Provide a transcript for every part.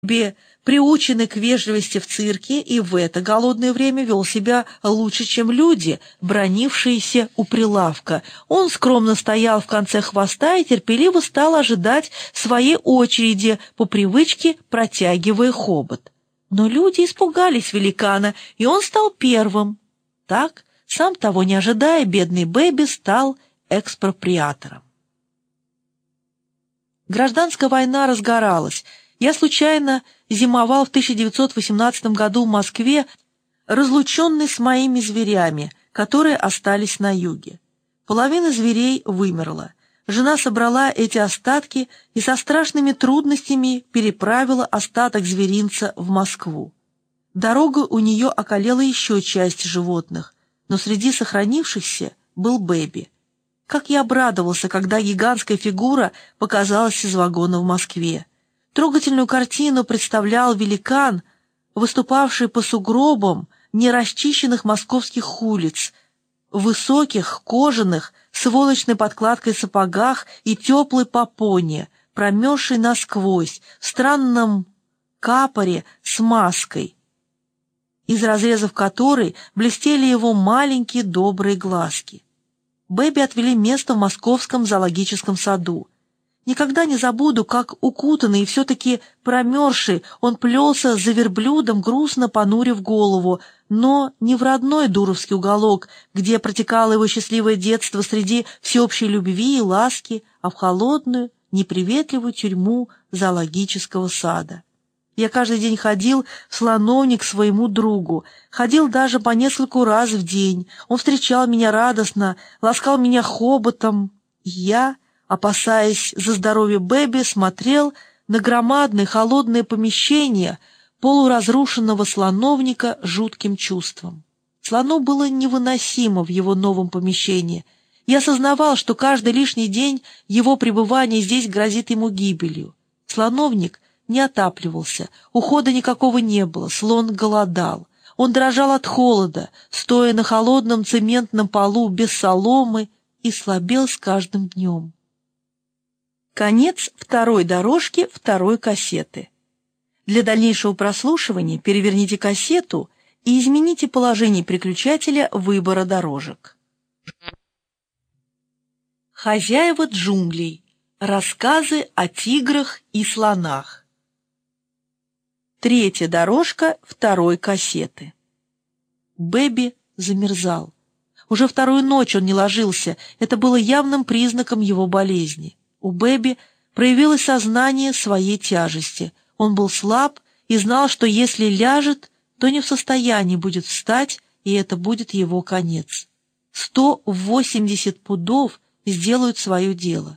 Бэби, приученный к вежливости в цирке, и в это голодное время вел себя лучше, чем люди, бранившиеся у прилавка. Он скромно стоял в конце хвоста и терпеливо стал ожидать своей очереди, по привычке протягивая хобот. Но люди испугались великана, и он стал первым. Так, сам того не ожидая, бедный Бэби стал экспроприатором. Гражданская война разгоралась. Я случайно зимовал в 1918 году в Москве, разлученный с моими зверями, которые остались на юге. Половина зверей вымерла. Жена собрала эти остатки и со страшными трудностями переправила остаток зверинца в Москву. Дорогой у нее околела еще часть животных, но среди сохранившихся был Бэби. Как я обрадовался, когда гигантская фигура показалась из вагона в Москве. Трогательную картину представлял великан, выступавший по сугробам нерасчищенных московских улиц, в высоких, кожаных, с волочной подкладкой сапогах и теплой попоне, промерзший насквозь, в странном капоре с маской, из разрезов которой блестели его маленькие добрые глазки. Бэби отвели место в московском зоологическом саду. Никогда не забуду, как укутанный и все-таки промерзший он плелся за верблюдом, грустно понурив голову, но не в родной Дуровский уголок, где протекало его счастливое детство среди всеобщей любви и ласки, а в холодную, неприветливую тюрьму зоологического сада. Я каждый день ходил в слоновник к своему другу, ходил даже по нескольку раз в день. Он встречал меня радостно, ласкал меня хоботом, и я, опасаясь за здоровье Бэби, смотрел на громадное холодное помещение полуразрушенного слоновника жутким чувством. Слону было невыносимо в его новом помещении. Я осознавал, что каждый лишний день его пребывания здесь грозит ему гибелью. Слоновник не отапливался, ухода никакого не было, слон голодал. Он дрожал от холода, стоя на холодном цементном полу без соломы, и слабел с каждым днем. Конец второй дорожки второй кассеты. Для дальнейшего прослушивания переверните кассету и измените положение переключателя выбора дорожек. Хозяева джунглей. Рассказы о тиграх и слонах. Третья дорожка второй кассеты. Бэби замерзал. Уже вторую ночь он не ложился, это было явным признаком его болезни. У Бэби проявилось сознание своей тяжести. Он был слаб и знал, что если ляжет, то не в состоянии будет встать, и это будет его конец. 180 пудов сделают свое дело.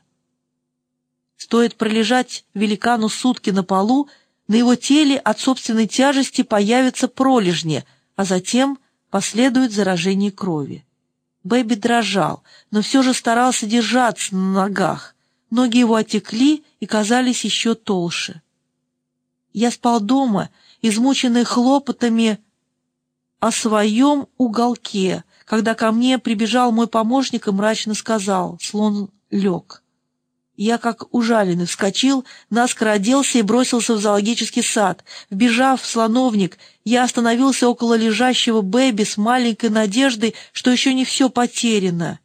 Стоит пролежать великану сутки на полу, на его теле от собственной тяжести появятся пролежни, а затем последует заражение крови. Бэби дрожал, но все же старался держаться на ногах. Ноги его отекли и казались еще толще. Я спал дома, измученный хлопотами о своем уголке, когда ко мне прибежал мой помощник и мрачно сказал: «Слон лег». Я, как ужаленный, вскочил, наскоро оделся и бросился в зоологический сад. Вбежав в слоновник, я остановился около лежащего Бэби с маленькой надеждой, что еще не все потеряно.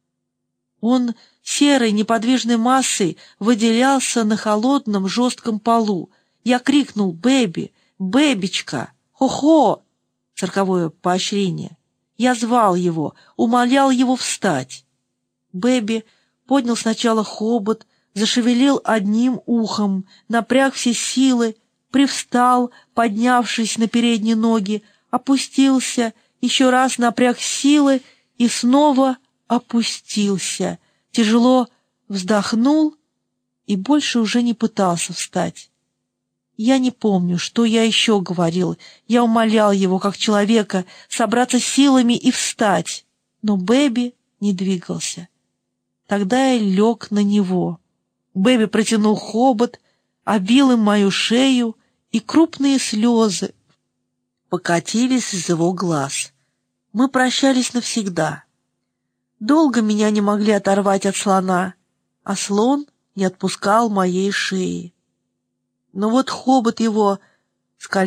Он серой неподвижной массой выделялся на холодном жестком полу. Я крикнул: «Бэби! Бэбичка! Хо-хо!» Цирковое поощрение. Я звал его, умолял его встать. Бэби поднял сначала хобот, зашевелил одним ухом, напряг все силы, привстал, поднявшись на передние ноги, опустился, еще раз напряг силы и снова опустился, тяжело вздохнул и больше уже не пытался встать. Я не помню, что я еще говорил. Я умолял его, как человека, собраться силами и встать, но Бэби не двигался. Тогда я лег на него. Бэби протянул хобот, обвил им мою шею, и крупные слезы покатились из его глаз. Мы прощались навсегда. Долго меня не могли оторвать от слона, а слон не отпускал моей шеи. но вот хобот его